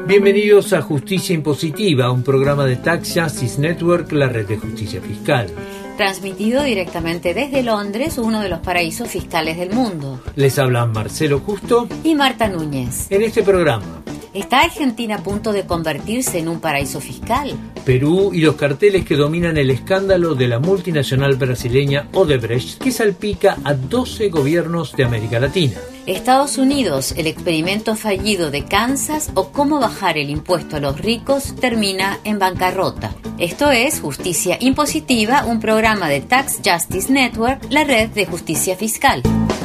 Bienvenidos a Justicia Impositiva, un programa de Tax Justice Network, la red de justicia fiscal. Transmitido directamente desde Londres, uno de los paraísos fiscales del mundo. Les hablan Marcelo Justo y Marta Núñez. En este programa, ¿está Argentina a punto de convertirse en un paraíso fiscal? Perú y los carteles que dominan el escándalo de la multinacional brasileña Odebrecht, que salpica a 12 gobiernos de América Latina. Estados Unidos, el experimento fallido de Kansas o cómo bajar el impuesto a los ricos termina en bancarrota. Esto es Justicia Impositiva, un programa de Tax Justice Network, la red de justicia fiscal.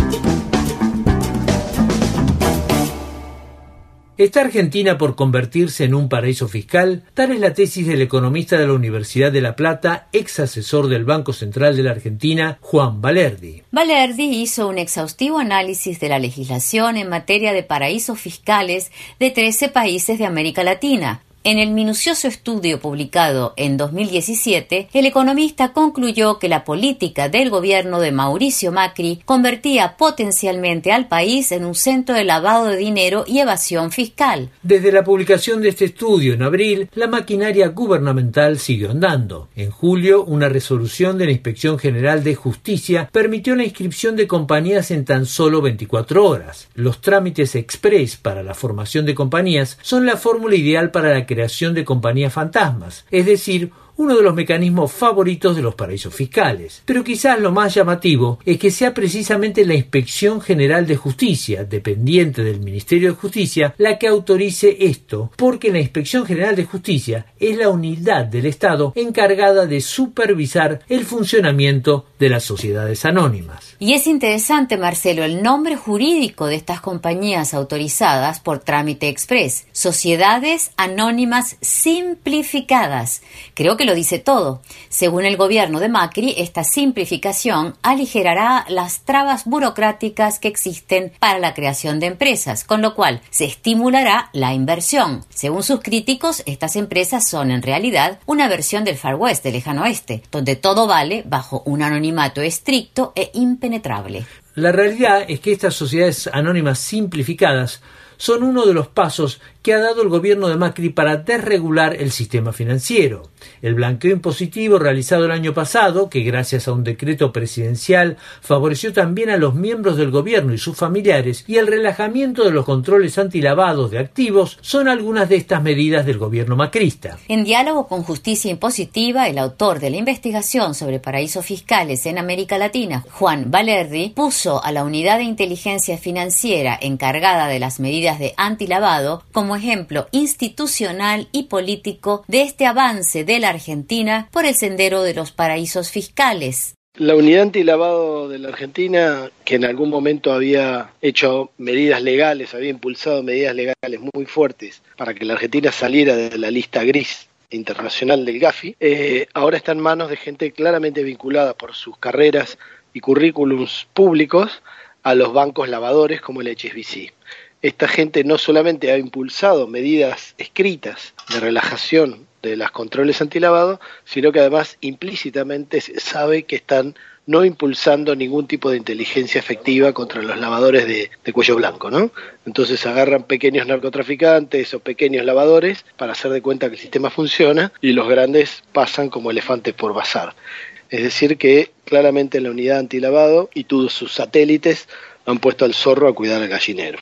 ¿Está Argentina por convertirse en un paraíso fiscal? Tal es la tesis del economista de la Universidad de La Plata, ex asesor del Banco Central de la Argentina, Juan Valerdi. Valerdi hizo un exhaustivo análisis de la legislación en materia de paraísos fiscales de 13 países de América Latina. En el minucioso estudio publicado en 2017, el economista concluyó que la política del gobierno de Mauricio Macri convertía potencialmente al país en un centro de lavado de dinero y evasión fiscal. Desde la publicación de este estudio en abril, la maquinaria gubernamental siguió andando. En julio, una resolución de la Inspección General de Justicia permitió la inscripción de compañías en tan solo 24 horas. Los trámites express para la formación de compañías son la fórmula ideal para la creación de compañías fantasmas, es decir, uno de los mecanismos favoritos de los paraísos fiscales. Pero quizás lo más llamativo es que sea precisamente la Inspección General de Justicia, dependiente del Ministerio de Justicia, la que autorice esto, porque la Inspección General de Justicia es la unidad del Estado encargada de supervisar el funcionamiento de las sociedades anónimas. Y es interesante, Marcelo, el nombre jurídico de estas compañías autorizadas por trámite express: Sociedades Anónimas Simplificadas. Creo que lo dice todo. Según el gobierno de Macri, esta simplificación aligerará las trabas burocráticas que existen para la creación de empresas, con lo cual se estimulará la inversión. Según sus críticos, estas empresas son en realidad una versión del Far West, del Lejano Oeste, donde todo vale bajo un anonimato estricto e impenetrable. La realidad es que estas sociedades anónimas simplificadas son uno de los pasos que ha dado el gobierno de Macri para desregular el sistema financiero. El blanqueo impositivo realizado el año pasado, que gracias a un decreto presidencial favoreció también a los miembros del gobierno y sus familiares, y el relajamiento de los controles antilavados de activos, son algunas de estas medidas del gobierno macrista. En diálogo con Justicia Impositiva, el autor de la investigación sobre paraísos fiscales en América Latina, Juan Valerdi, puso a la Unidad de Inteligencia Financiera encargada de las medidas de antilavado como ejemplo institucional y político de este avance de la Argentina por el sendero de los paraísos fiscales. La unidad antilavado de la Argentina, que en algún momento había hecho medidas legales, había impulsado medidas legales muy fuertes para que la Argentina saliera de la lista gris internacional del Gafi, ahora está en manos de gente claramente vinculada por sus carreras y currículums públicos a los bancos lavadores como el HSBC. Esta gente no solamente ha impulsado medidas escritas de relajación de los controles antilavado, sino que además implícitamente se sabe que están no impulsando ningún tipo de inteligencia efectiva contra los lavadores de cuello blanco, ¿no? Entonces agarran pequeños narcotraficantes o pequeños lavadores para hacer de cuenta que el sistema funciona y los grandes pasan como elefantes por bazar. Es decir que claramente la unidad antilavado y todos sus satélites han puesto al zorro a cuidar al gallinero.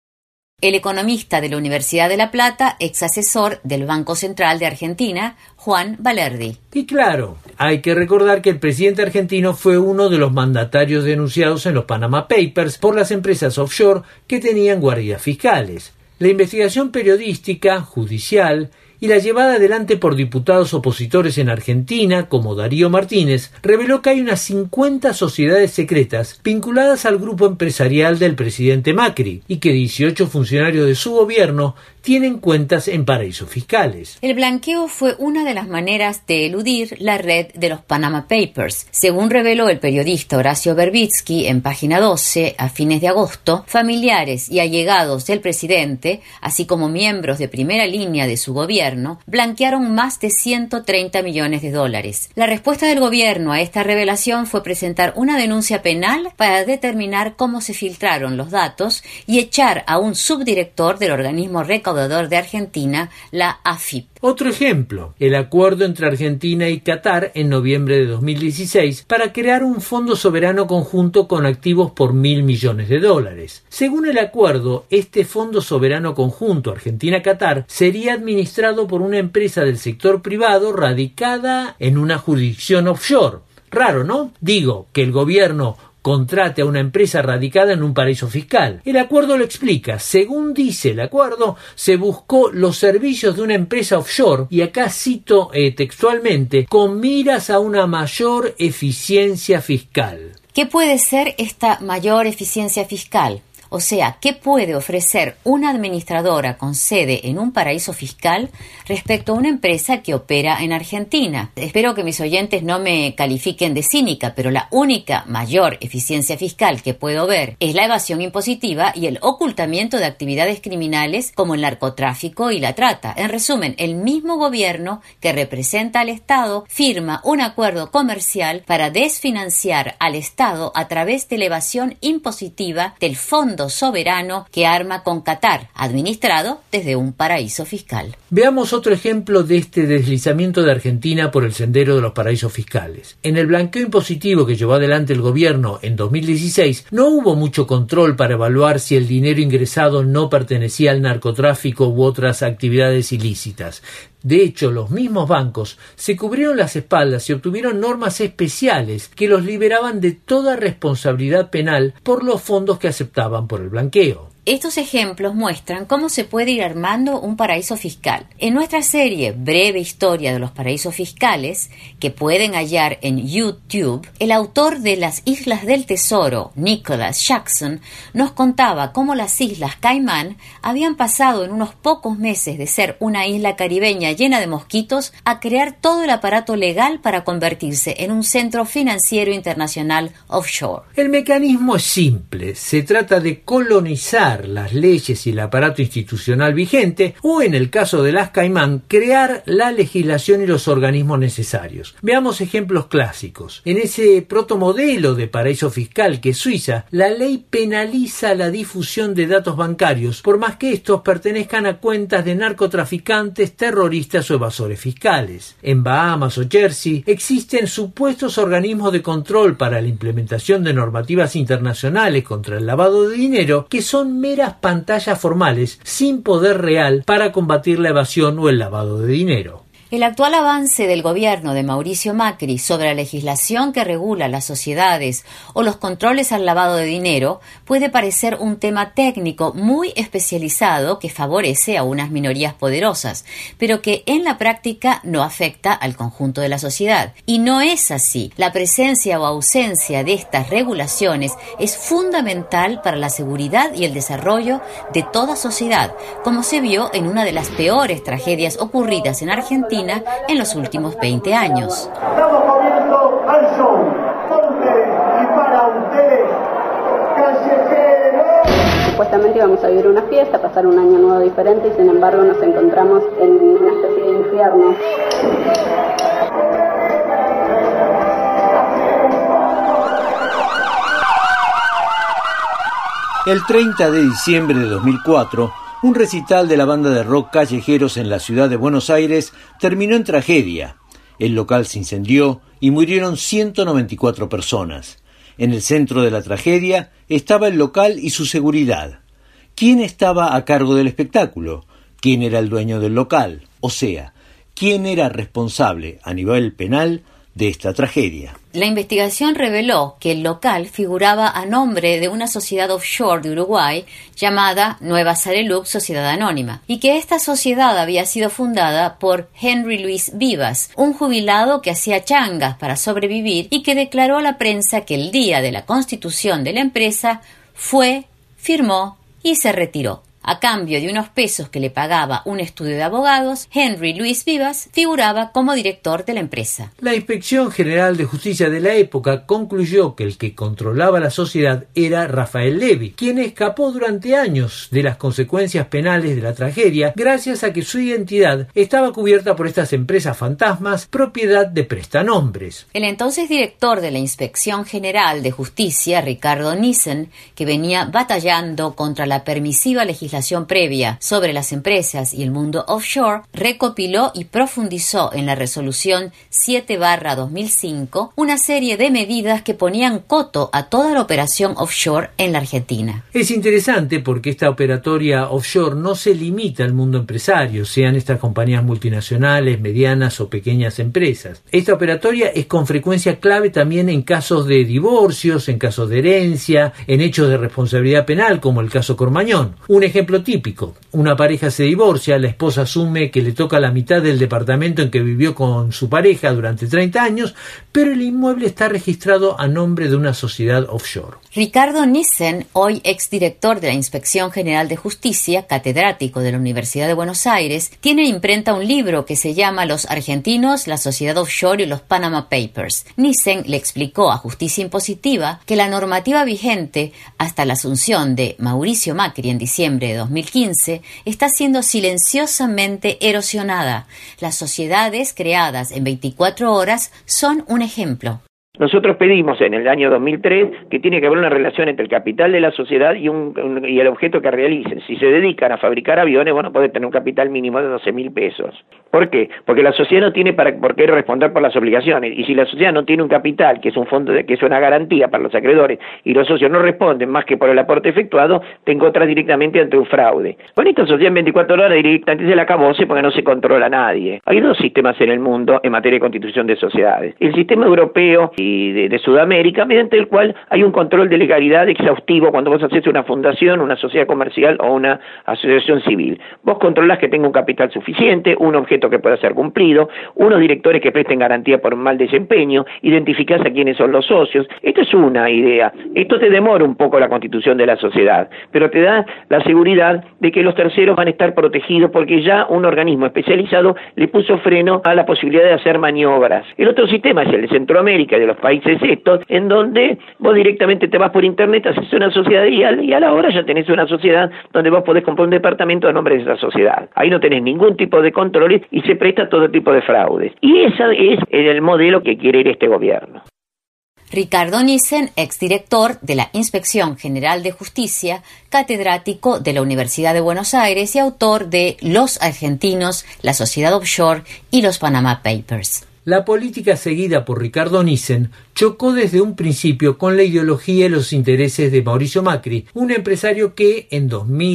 El economista de la Universidad de La Plata, ex asesor del Banco Central de Argentina, Juan Valerdi. Y claro, hay que recordar que el presidente argentino fue uno de los mandatarios denunciados en los Panama Papers por las empresas offshore que tenían guardias fiscales. La investigación periodística, judicial y la llevada adelante por diputados opositores en Argentina, como Darío Martínez, reveló que hay unas 50 sociedades secretas vinculadas al grupo empresarial del presidente Macri y que 18 funcionarios de su gobierno tienen cuentas en paraísos fiscales. El blanqueo fue una de las maneras de eludir la red de los Panama Papers. Según reveló el periodista Horacio Verbitsky en Página 12, a fines de agosto, familiares y allegados del presidente, así como miembros de primera línea de su gobierno, gobierno, blanquearon más de 130 millones de dólares. La respuesta del gobierno a esta revelación fue presentar una denuncia penal para determinar cómo se filtraron los datos y echar a un subdirector del organismo recaudador de Argentina, la AFIP. Otro ejemplo, el acuerdo entre Argentina y Qatar en noviembre de 2016 para crear un fondo soberano conjunto con activos por $1.000 millones. Según el acuerdo, este fondo soberano conjunto Argentina-Qatar sería administrado por una empresa del sector privado radicada en una jurisdicción offshore. Raro, ¿no? Digo, que el gobierno contrate a una empresa radicada en un paraíso fiscal. El acuerdo lo explica. Según dice el acuerdo, se buscó los servicios de una empresa offshore, y acá cito textualmente, con miras a una mayor eficiencia fiscal. ¿Qué puede ser esta mayor eficiencia fiscal? O sea, ¿qué puede ofrecer una administradora con sede en un paraíso fiscal respecto a una empresa que opera en Argentina? Espero que mis oyentes no me califiquen de cínica, pero la única mayor eficiencia fiscal que puedo ver es la evasión impositiva y el ocultamiento de actividades criminales como el narcotráfico y la trata. En resumen, el mismo gobierno que representa al Estado firma un acuerdo comercial para desfinanciar al Estado a través de la evasión impositiva del Fondo Soberano que arma con Qatar, administrado desde un paraíso fiscal. Veamos otro ejemplo de este deslizamiento de Argentina por el sendero de los paraísos fiscales. En el blanqueo impositivo que llevó adelante el gobierno en 2016, no hubo mucho control para evaluar si el dinero ingresado no pertenecía al narcotráfico u otras actividades ilícitas. De hecho, los mismos bancos se cubrieron las espaldas y obtuvieron normas especiales que los liberaban de toda responsabilidad penal por los fondos que aceptaban por el blanqueo. Estos ejemplos muestran cómo se puede ir armando un paraíso fiscal. En nuestra serie Breve Historia de los Paraísos Fiscales, que pueden hallar en YouTube, el autor de Las Islas del Tesoro, Nicholas Jackson, nos contaba cómo las Islas Caimán habían pasado en unos pocos meses de ser una isla caribeña llena de mosquitos a crear todo el aparato legal para convertirse en un centro financiero internacional offshore. El mecanismo es simple. Se trata de colonizar las leyes y el aparato institucional vigente, o en el caso de las Caimán, crear la legislación y los organismos necesarios. Veamos ejemplos clásicos. En ese protomodelo de paraíso fiscal que es Suiza, la ley penaliza la difusión de datos bancarios, por más que estos pertenezcan a cuentas de narcotraficantes, terroristas o evasores fiscales. En Bahamas o Jersey existen supuestos organismos de control para la implementación de normativas internacionales contra el lavado de dinero que son meras pantallas formales sin poder real para combatir la evasión o el lavado de dinero. El actual avance del gobierno de Mauricio Macri sobre la legislación que regula las sociedades o los controles al lavado de dinero puede parecer un tema técnico muy especializado que favorece a unas minorías poderosas, pero que en la práctica no afecta al conjunto de la sociedad. Y no es así. La presencia o ausencia de estas regulaciones es fundamental para la seguridad y el desarrollo de toda sociedad, como se vio en una de las peores tragedias ocurridas en Argentina en los últimos 20 años. Estamos comiendo al show, con ustedes y para ustedes, callejeros. Supuestamente íbamos a vivir una fiesta, pasar un año nuevo diferente y sin embargo nos encontramos en una especie de infierno. El 30 de diciembre de 2004, un recital de la banda de rock Callejeros en la ciudad de Buenos Aires terminó en tragedia. El local se incendió y murieron 194 personas. En el centro de la tragedia estaba el local y su seguridad. ¿Quién estaba a cargo del espectáculo? ¿Quién era el dueño del local? O sea, ¿quién era responsable a nivel penal de esta tragedia? La investigación reveló que el local figuraba a nombre de una sociedad offshore de Uruguay llamada Nueva Sarelux Sociedad Anónima, y que esta sociedad había sido fundada por Henry Luis Vivas, un jubilado que hacía changas para sobrevivir y que declaró a la prensa que el día de la constitución de la empresa fue, firmó y se retiró. A cambio de unos pesos que le pagaba un estudio de abogados, Henry Louis Vivas figuraba como director de la empresa. La Inspección General de Justicia de la época concluyó que el que controlaba la sociedad era Rafael Levy, quien escapó durante años de las consecuencias penales de la tragedia gracias a que su identidad estaba cubierta por estas empresas fantasmas, propiedad de prestanombres. El entonces director de la Inspección General de Justicia, Ricardo Nissen, que venía batallando contra la permisiva legislación previa sobre las empresas y el mundo offshore, recopiló y profundizó en la resolución 7/2005 una serie de medidas que ponían coto a toda la operación offshore en la Argentina. Es interesante porque esta operatoria offshore no se limita al mundo empresario, sean estas compañías multinacionales, medianas o pequeñas empresas. Esta operatoria es con frecuencia clave también en casos de divorcios, en casos de herencia, en hechos de responsabilidad penal como el caso Cormañón. Un ejemplo típico: una pareja se divorcia, la esposa asume que le toca la mitad del departamento en que vivió con su pareja durante 30 años, pero el inmueble está registrado a nombre de una sociedad offshore. Ricardo Nissen, hoy exdirector de la Inspección General de Justicia, catedrático de la Universidad de Buenos Aires, tiene en imprenta un libro que se llama Los argentinos, la sociedad offshore y los Panama Papers. Nissen le explicó a Justicia Impositiva que la normativa vigente hasta la asunción de Mauricio Macri en diciembre de 2015 está siendo silenciosamente erosionada. Las sociedades creadas en 24 horas son un ejemplo. Nosotros pedimos en el año 2003 que tiene que haber una relación entre el capital de la sociedad y el objeto que realicen. Si se dedican a fabricar aviones, bueno, puede tener un capital mínimo de 12.000 pesos. ¿Por qué? Porque la sociedad no tiene por qué responder por las obligaciones. Y si la sociedad no tiene un capital, que es un fondo, que es una garantía para los acreedores, y los socios no responden más que por el aporte efectuado, te encuentras directamente ante un fraude. Con esta sociedad en 24 horas directamente se la acabose porque no se controla a nadie. Hay dos sistemas en el mundo en materia de constitución de sociedades. El sistema europeo y de Sudamérica, mediante el cual hay un control de legalidad exhaustivo cuando vos haces una fundación, una sociedad comercial o una asociación civil. Vos controlás que tenga un capital suficiente, un objeto que pueda ser cumplido, unos directores que presten garantía por un mal desempeño, identificás a quiénes son los socios. Esto es una idea. Esto te demora un poco la constitución de la sociedad, pero te da la seguridad de que los terceros van a estar protegidos porque ya un organismo especializado le puso freno a la posibilidad de hacer maniobras. El otro sistema es el de Centroamérica y de los países estos, en donde vos directamente te vas por internet, haces una sociedad y a la hora ya tenés una sociedad donde vos podés comprar un departamento a nombre de esa sociedad. Ahí no tenés ningún tipo de controles y se presta todo tipo de fraudes. Y ese es el modelo que quiere ir este gobierno. Ricardo Nissen, exdirector de la Inspección General de Justicia, catedrático de la Universidad de Buenos Aires y autor de Los argentinos, la sociedad offshore y los Panama Papers. La política seguida por Ricardo Nissen chocó desde un principio con la ideología y los intereses de Mauricio Macri, un empresario que en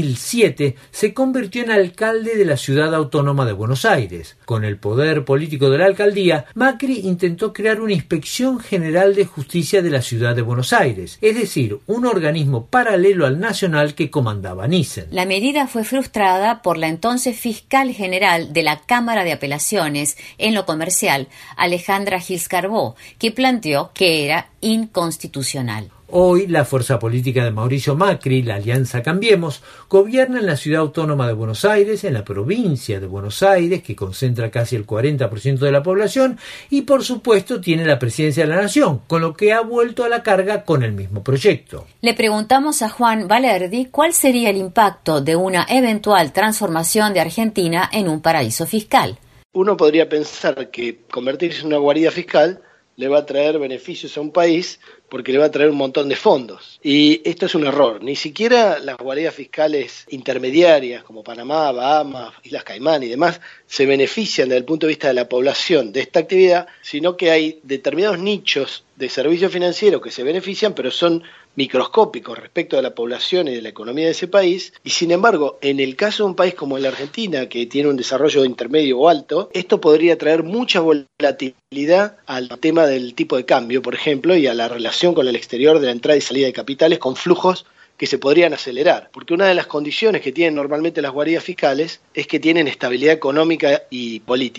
2007 se convirtió en alcalde de la ciudad autónoma de Buenos Aires. Con el poder político de la alcaldía, Macri intentó crear una Inspección General de Justicia de la ciudad de Buenos Aires, es decir, un organismo paralelo al nacional que comandaba Nissen. La medida fue frustrada por la entonces fiscal general de la Cámara de Apelaciones en lo comercial, Alejandra Gils Carbó, que planteó que era inconstitucional. Hoy, la fuerza política de Mauricio Macri, la Alianza Cambiemos, gobierna en la ciudad autónoma de Buenos Aires, en la provincia de Buenos Aires, que concentra casi el 40% de la población, y por supuesto tiene la presidencia de la Nación, con lo que ha vuelto a la carga con el mismo proyecto. Le preguntamos a Juan Valerdi cuál sería el impacto de una eventual transformación de Argentina en un paraíso fiscal. Uno podría pensar que convertirse en una guarida fiscal le va a traer beneficios a un país porque le va a traer un montón de fondos. Y esto es un error. Ni siquiera las guaridas fiscales intermediarias como Panamá, Bahamas, Islas Caimán y demás se benefician desde el punto de vista de la población de esta actividad, sino que hay determinados nichos de servicios financieros que se benefician, pero son microscópicos respecto de la población y de la economía de ese país, y sin embargo, en el caso de un país como la Argentina, que tiene un desarrollo intermedio o alto, esto podría traer mucha volatilidad al tema del tipo de cambio, por ejemplo, y a la relación con el exterior de la entrada y salida de capitales con flujos que se podrían acelerar, porque una de las condiciones que tienen normalmente las guaridas fiscales es que tienen estabilidad económica y política.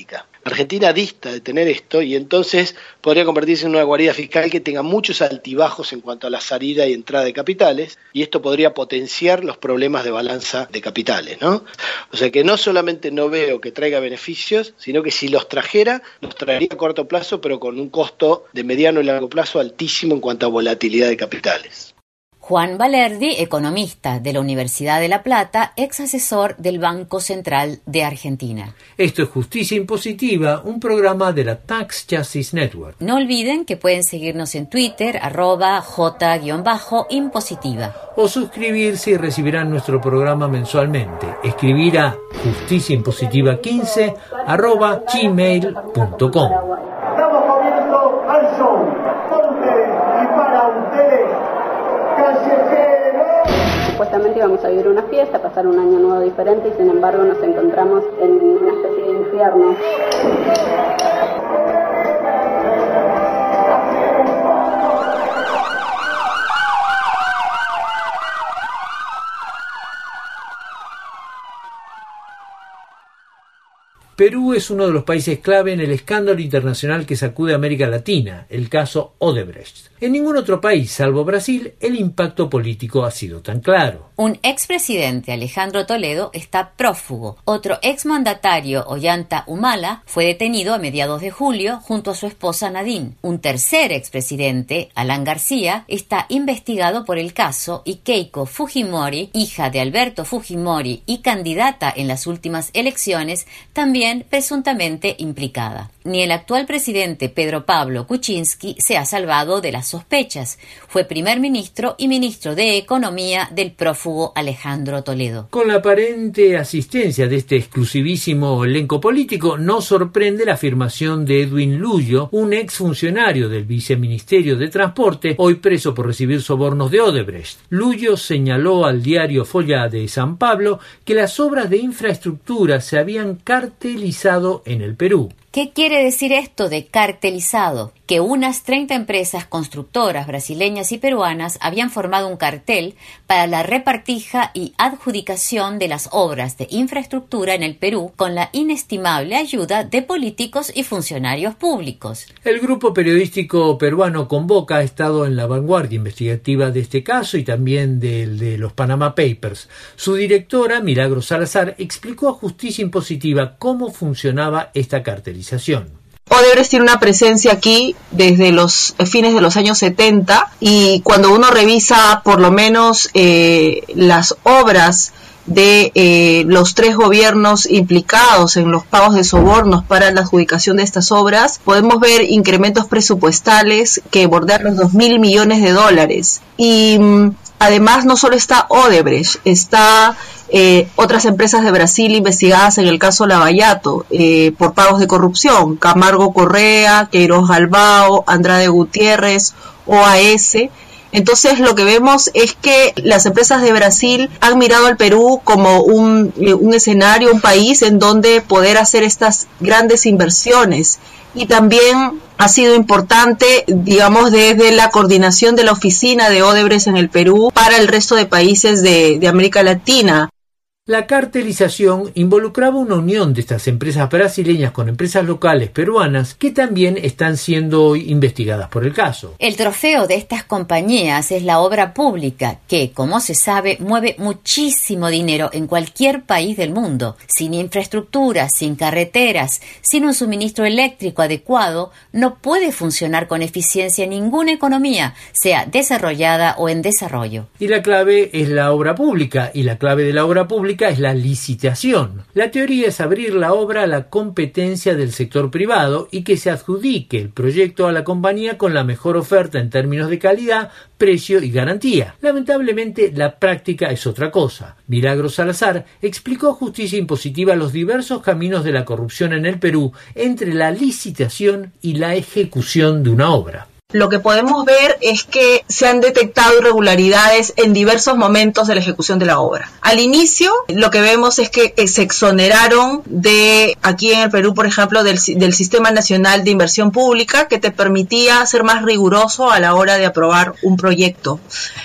Argentina dista de tener esto y entonces podría convertirse en una guarida fiscal que tenga muchos altibajos en cuanto a la salida y entrada de capitales, y esto podría potenciar los problemas de balanza de capitales, ¿no? O sea que no solamente no veo que traiga beneficios, sino que si los trajera, los traería a corto plazo, pero con un costo de mediano y largo plazo altísimo en cuanto a volatilidad de capitales. Juan Valerdi, economista de la Universidad de La Plata, ex asesor del Banco Central de Argentina. Esto es Justicia Impositiva, un programa de la Tax Justice Network. No olviden que pueden seguirnos en Twitter, @J_impositiva. O suscribirse y recibirán nuestro programa mensualmente. Escribir a justiciaimpositiva15@gmail.com. Damos comienzo al show. Con ustedes y para ustedes, callejeros. Supuestamente íbamos a vivir una fiesta, pasar un año nuevo diferente y sin embargo nos encontramos en una especie de infierno. Perú es uno de los países clave en el escándalo internacional que sacude a América Latina, el caso Odebrecht. En ningún otro país, salvo Brasil, el impacto político ha sido tan claro. Un expresidente, Alejandro Toledo, está prófugo. Otro exmandatario, Ollanta Humala, fue detenido a mediados de julio junto a su esposa Nadine. Un tercer expresidente, Alan García, está investigado por el caso y Keiko Fujimori, hija de Alberto Fujimori y candidata en las últimas elecciones, también presuntamente implicada. Ni el actual presidente Pedro Pablo Kuczynski se ha salvado de las sospechas. Fue primer ministro y ministro de Economía del prófugo Alejandro Toledo. Con la aparente asistencia de este exclusivísimo elenco político, no sorprende la afirmación de Edwin Luyo, un exfuncionario del Viceministerio de Transporte, hoy preso por recibir sobornos de Odebrecht. Luyo señaló al diario Folha de San Pablo que las obras de infraestructura se habían cartelizado en el Perú. ¿Qué quiere decir esto de cartelizado? Que unas 30 empresas constructoras brasileñas y peruanas habían formado un cartel para la repartija y adjudicación de las obras de infraestructura en el Perú con la inestimable ayuda de políticos y funcionarios públicos. El grupo periodístico peruano Convoca ha estado en la vanguardia investigativa de este caso y también del de los Panama Papers. Su directora, Milagros Salazar, explicó a Justicia Impositiva cómo funcionaba esta cartelización. Odebrecht tiene una presencia aquí desde los fines de los años 70 y cuando uno revisa por lo menos las obras de los 3 gobiernos implicados en los pagos de sobornos para la adjudicación de estas obras, podemos ver incrementos presupuestales que bordean los $2.000 millones. Y además no solo está Odebrecht, está otras empresas de Brasil investigadas en el caso Lavallato por pagos de corrupción, Camargo Correa, Queiroz Galbao, Andrade Gutiérrez, OAS. Entonces lo que vemos es que las empresas de Brasil han mirado al Perú como un escenario, un país en donde poder hacer estas grandes inversiones. Y también ha sido importante, digamos, desde la coordinación de la oficina de Odebrecht en el Perú para el resto de países de América Latina. La cartelización involucraba una unión de estas empresas brasileñas con empresas locales peruanas que también están siendo investigadas por el caso. El trofeo de estas compañías es la obra pública que, como se sabe, mueve muchísimo dinero en cualquier país del mundo. Sin infraestructura, sin carreteras, sin un suministro eléctrico adecuado, no puede funcionar con eficiencia ninguna economía, sea desarrollada o en desarrollo. Y la clave es la obra pública, y la clave de la obra pública es la licitación. La teoría es abrir la obra a la competencia del sector privado y que se adjudique el proyecto a la compañía con la mejor oferta en términos de calidad, precio y garantía. Lamentablemente, la práctica es otra cosa. Milagros Salazar explicó a Justicia Impositiva los diversos caminos de la corrupción en el Perú entre la licitación y la ejecución de una obra. lo que podemos ver es que se han detectado irregularidades en diversos momentos de la ejecución de la obra. Al inicio, lo que vemos es que se exoneraron de, aquí en el Perú, por ejemplo, del Sistema Nacional de Inversión Pública, que te permitía ser más riguroso a la hora de aprobar un proyecto.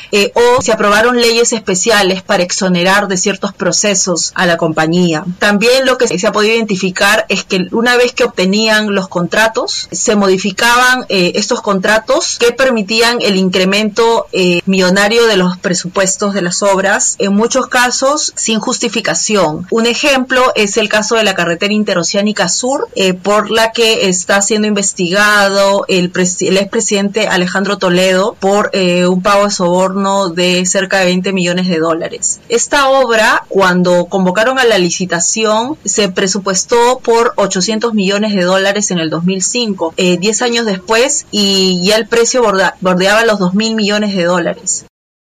O se aprobaron leyes especiales para exonerar de ciertos procesos a la compañía. También lo que se ha podido identificar es que una vez que obtenían los contratos, se modificaban estos contratos que permitían el incremento millonario de los presupuestos de las obras, en muchos casos sin justificación. Un ejemplo es el caso de la carretera interoceánica sur, por la que está siendo investigado el expresidente Alejandro Toledo por un pago de soborno de cerca de 20 millones de dólares. Esta obra, cuando convocaron a la licitación, se presupuestó por 800 millones de dólares en el 2005, 10 años después, y ya el precio bordeaba los 2.000 millones de dólares.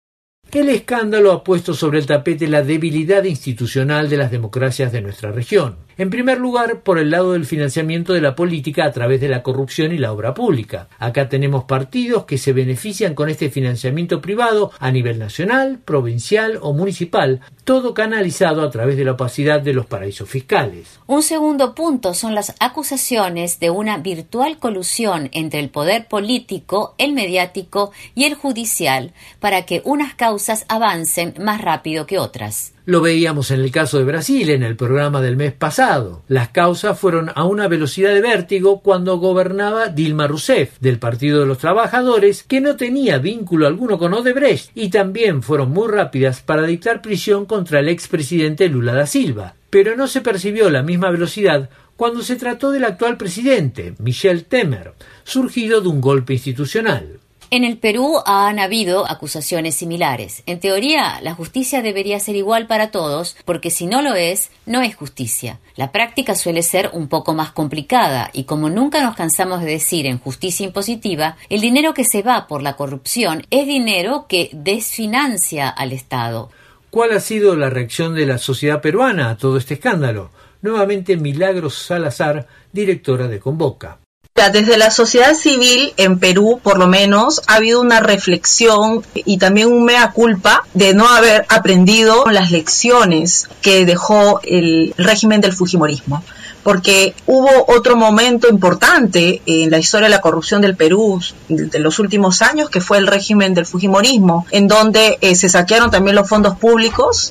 El escándalo ha puesto sobre el tapete la debilidad institucional de las democracias de nuestra región. En primer lugar, por el lado del financiamiento de la política a través de la corrupción y la obra pública. Acá tenemos partidos que se benefician con este financiamiento privado a nivel nacional, provincial o municipal, todo canalizado a través de la opacidad de los paraísos fiscales. Un segundo punto son las acusaciones de una virtual colusión entre el poder político, el mediático y el judicial para que unas causas avancen más rápido que otras. Lo veíamos en el caso de Brasil en el programa del mes pasado. Las causas fueron a una velocidad de vértigo cuando gobernaba Dilma Rousseff, del Partido de los Trabajadores, que no tenía vínculo alguno con Odebrecht, y también fueron muy rápidas para dictar prisión contra el expresidente Lula da Silva. Pero no se percibió la misma velocidad cuando se trató del actual presidente, Michel Temer, surgido de un golpe institucional. En el Perú han habido acusaciones similares. En teoría, la justicia debería ser igual para todos, porque si no lo es, no es justicia. La práctica suele ser un poco más complicada, y como nunca nos cansamos de decir en justicia impositiva, el dinero que se va por la corrupción es dinero que desfinancia al Estado. ¿Cuál ha sido la reacción de la sociedad peruana a todo este escándalo? Nuevamente Milagros Salazar, directora de Convoca. Desde la sociedad civil en Perú, por lo menos, ha habido una reflexión y también un mea culpa de no haber aprendido las lecciones que dejó el régimen del fujimorismo. Porque hubo otro momento importante en la historia de la corrupción del Perú de los últimos años, que fue el régimen del fujimorismo, en donde se saquearon también los fondos públicos,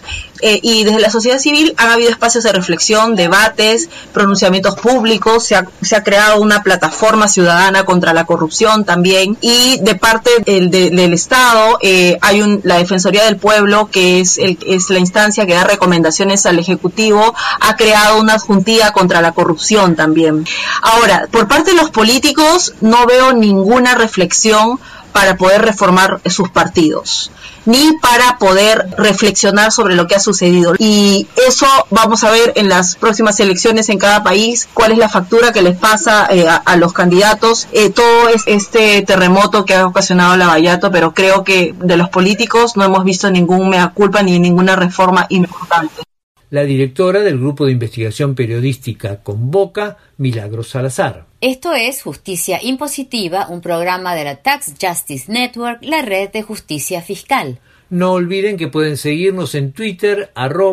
y desde la sociedad civil han habido espacios de reflexión, debates, pronunciamientos públicos, se ha creado una plataforma ciudadana contra la corrupción también, y de parte del Estado hay la Defensoría del Pueblo, que es la instancia que da recomendaciones al Ejecutivo, ha creado una adjuntía contra la corrupción también. Ahora, por parte de los políticos no veo ninguna reflexión para poder reformar sus partidos, ni para poder reflexionar sobre lo que ha sucedido. Y eso vamos a ver en las próximas elecciones en cada país, cuál es la factura que les pasa a los candidatos. Todo es este terremoto que ha ocasionado Lavallato, pero creo que de los políticos no hemos visto ningún mea culpa ni ninguna reforma importante. La directora del Grupo de Investigación Periodística Convoca, Milagros Salazar. Esto es Justicia Impositiva, un programa de la Tax Justice Network, la red de justicia fiscal. No olviden que pueden seguirnos en Twitter,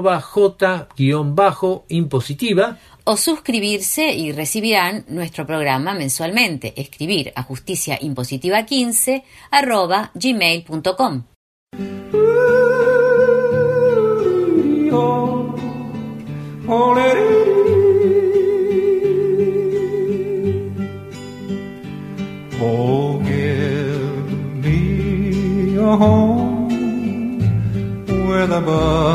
@J_impositiva. O suscribirse y recibirán nuestro programa mensualmente. Escribir a justiciaimpositiva15 @gmail.com. Oh, give me a home where the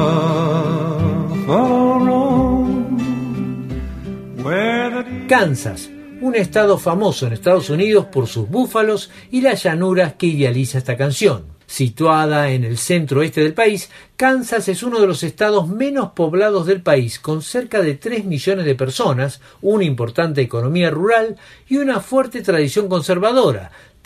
buffalo roam, where the... Kansas, un estado famoso en Estados Unidos por sus búfalos y las llanuras que idealiza esta canción. Situada en el centro-oeste del país, Kansas es uno de los estados menos poblados del país, con cerca de 3 millones de personas, una importante economía rural y una fuerte tradición conservadora,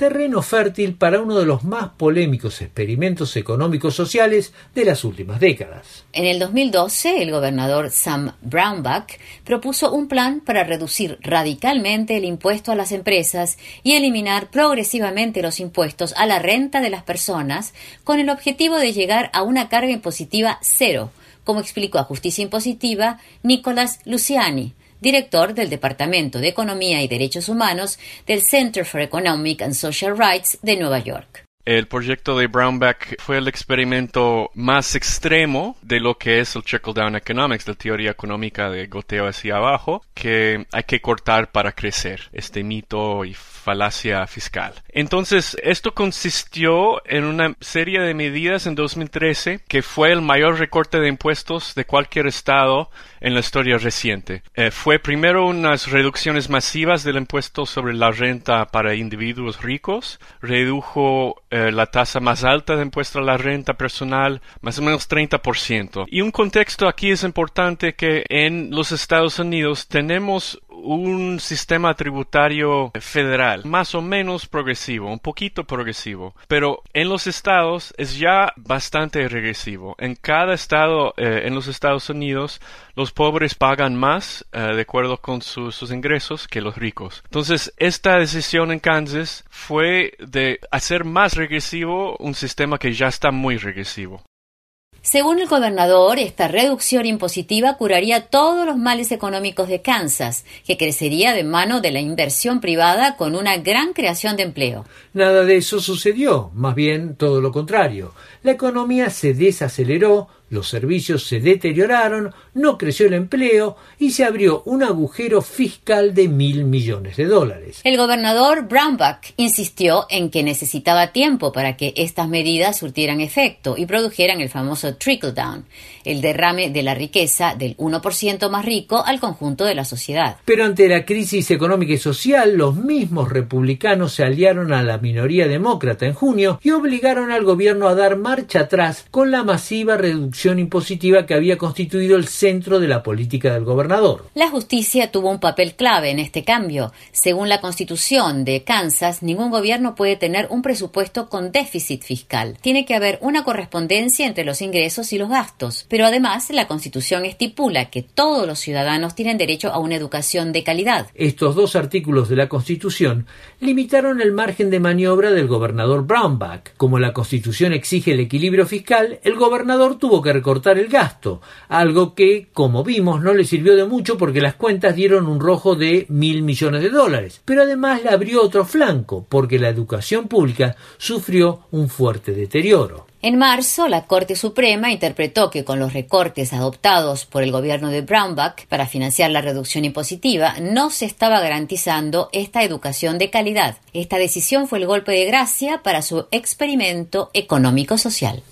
terreno fértil para uno de los más polémicos experimentos económicos sociales de las últimas décadas. En el 2012, el gobernador Sam Brownback propuso un plan para reducir radicalmente el impuesto a las empresas y eliminar progresivamente los impuestos a la renta de las personas con el objetivo de llegar a una carga impositiva cero, como explicó a Justicia Impositiva Nicholas Luciani, director del Departamento de Economía y Derechos Humanos del Center for Economic and Social Rights de Nueva York. El proyecto de Brownback fue el experimento más extremo de lo que es el trickle-down economics, la teoría económica de goteo hacia abajo, que hay que cortar para crecer, este mito y falacia fiscal. Entonces, esto consistió en una serie de medidas en 2013 que fue el mayor recorte de impuestos de cualquier estado en la historia reciente. Fue primero unas reducciones masivas del impuesto sobre la renta para individuos ricos, redujo la tasa más alta de impuesto a la renta personal, más o menos 30%. Y un contexto aquí es importante que en los Estados Unidos tenemos un sistema tributario federal más o menos progresivo, un poquito progresivo, pero en los estados es ya bastante regresivo. En cada estado en los Estados Unidos los pobres pagan más de acuerdo con sus ingresos que los ricos. Entonces esta decisión en Kansas fue de hacer más regresivo un sistema que ya está muy regresivo. Según el gobernador, esta reducción impositiva curaría todos los males económicos de Kansas, que crecería de mano de la inversión privada con una gran creación de empleo. Nada de eso sucedió, más bien todo lo contrario. La economía se desaceleró, los servicios se deterioraron, no creció el empleo y se abrió un agujero fiscal de $1.000 millones. El gobernador Brownback insistió en que necesitaba tiempo para que estas medidas surtieran efecto y produjeran el famoso trickle-down, el derrame de la riqueza del 1% más rico al conjunto de la sociedad. Pero ante la crisis económica y social, los mismos republicanos se aliaron a la minoría demócrata en junio y obligaron al gobierno a dar marcha atrás con la masiva reducción impositiva que había constituido el centro de la política del gobernador. La justicia tuvo un papel clave en este cambio. Según la Constitución de Kansas, ningún gobierno puede tener un presupuesto con déficit fiscal. Tiene que haber una correspondencia entre los ingresos y los gastos. Pero además, la Constitución estipula que todos los ciudadanos tienen derecho a una educación de calidad. Estos dos artículos de la Constitución limitaron el margen de maniobra del gobernador Brownback. Como la Constitución exige el equilibrio fiscal, el gobernador tuvo que recortar el gasto, algo que, como vimos, no le sirvió de mucho porque las cuentas dieron un rojo de $1.000 millones. Pero además le abrió otro flanco, porque la educación pública sufrió un fuerte deterioro. En marzo, la Corte Suprema interpretó que con los recortes adoptados por el gobierno de Brownback para financiar la reducción impositiva, no se estaba garantizando esta educación de calidad. Esta decisión fue el golpe de gracia para su experimento económico-social.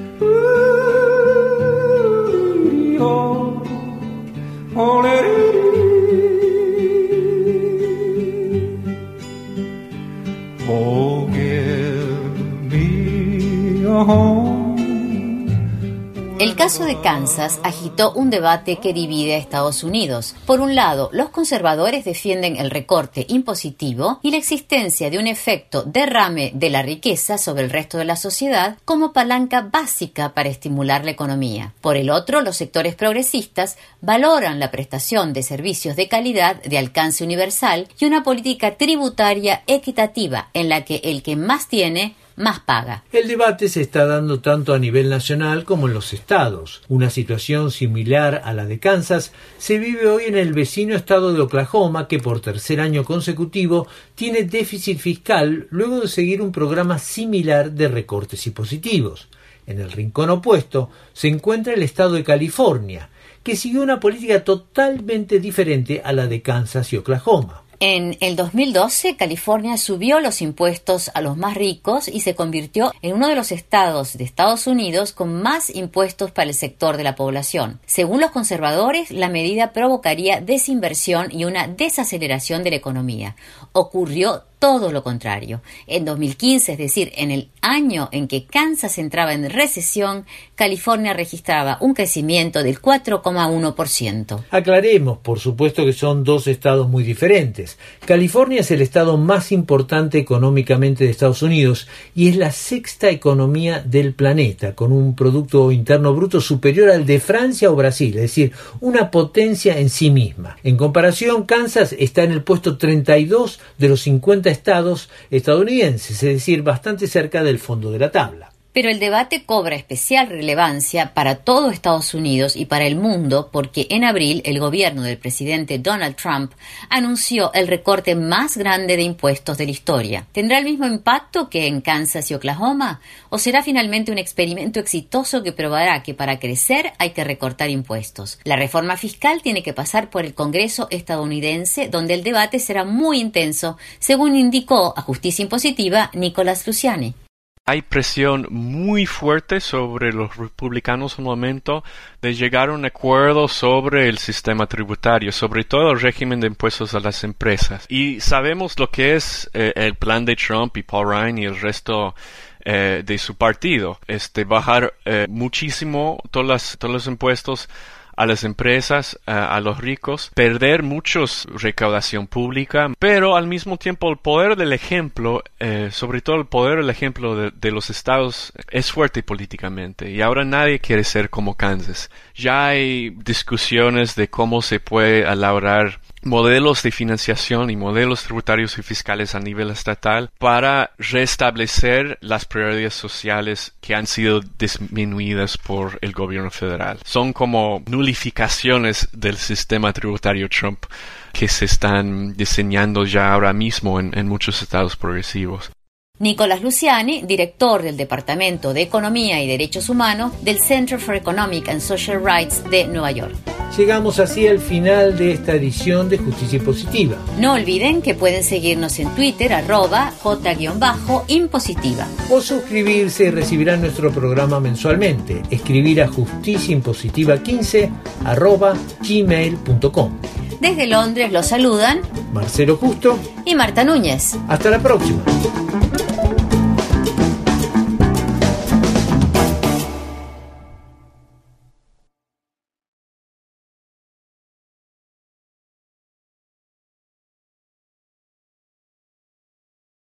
El caso de Kansas agitó un debate que divide a Estados Unidos. Por un lado, los conservadores defienden el recorte impositivo y la existencia de un efecto derrame de la riqueza sobre el resto de la sociedad como palanca básica para estimular la economía. Por el otro, los sectores progresistas valoran la prestación de servicios de calidad de alcance universal y una política tributaria equitativa en la que el que más tiene más paga. El debate se está dando tanto a nivel nacional como en los estados. Una situación similar a la de Kansas se vive hoy en el vecino estado de Oklahoma, que por tercer año consecutivo tiene déficit fiscal luego de seguir un programa similar de recortes impositivos. En el rincón opuesto se encuentra el estado de California, que siguió una política totalmente diferente a la de Kansas y Oklahoma. En el 2012, California subió los impuestos a los más ricos y se convirtió en uno de los estados de Estados Unidos con más impuestos para el sector de la población. Según los conservadores, la medida provocaría desinversión y una desaceleración de la economía. Ocurrió todo lo contrario. En 2015, es decir, en el año en que Kansas entraba en recesión, California registraba un crecimiento del 4,1%. Aclaremos, por supuesto que son dos estados muy diferentes. California es el estado más importante económicamente de Estados Unidos y es la sexta economía del planeta, con un Producto Interno Bruto superior al de Francia o Brasil, es decir, una potencia en sí misma. En comparación, Kansas está en el puesto 32 de los 50 estados estadounidenses, es decir, bastante cerca del fondo de la tabla. Pero el debate cobra especial relevancia para todo Estados Unidos y para el mundo porque en abril el gobierno del presidente Donald Trump anunció el recorte más grande de impuestos de la historia. ¿Tendrá el mismo impacto que en Kansas y Oklahoma? ¿O será finalmente un experimento exitoso que probará que para crecer hay que recortar impuestos? La reforma fiscal tiene que pasar por el Congreso estadounidense, donde el debate será muy intenso, según indicó a Justicia Impositiva Nicolás Luciani. Hay presión muy fuerte sobre los republicanos en el momento de llegar a un acuerdo sobre el sistema tributario, sobre todo el régimen de impuestos a las empresas. Y sabemos lo que es el plan de Trump y Paul Ryan y el resto de su partido. Bajar muchísimo todos los impuestos a las empresas, a los ricos, perder muchos recaudación pública, pero al mismo tiempo el poder del ejemplo, sobre todo el poder del ejemplo de los estados es fuerte políticamente y ahora nadie quiere ser como Kansas. Ya hay discusiones de cómo se puede elaborar modelos de financiación y modelos tributarios y fiscales a nivel estatal para restablecer las prioridades sociales que han sido disminuidas por el gobierno federal. Son como nulificaciones del sistema tributario Trump que se están diseñando ya ahora mismo en muchos estados progresivos. Nicolás Luciani, director del Departamento de Economía y Derechos Humanos del Center for Economic and Social Rights de Nueva York. Llegamos así al final de esta edición de Justicia Impositiva. No olviden que pueden seguirnos en Twitter, @J_impositiva. O suscribirse y recibirán nuestro programa mensualmente. Escribir a justiciaimpositiva15 @gmail.com. Desde Londres los saludan Marcelo Justo y Marta Núñez. Hasta la próxima.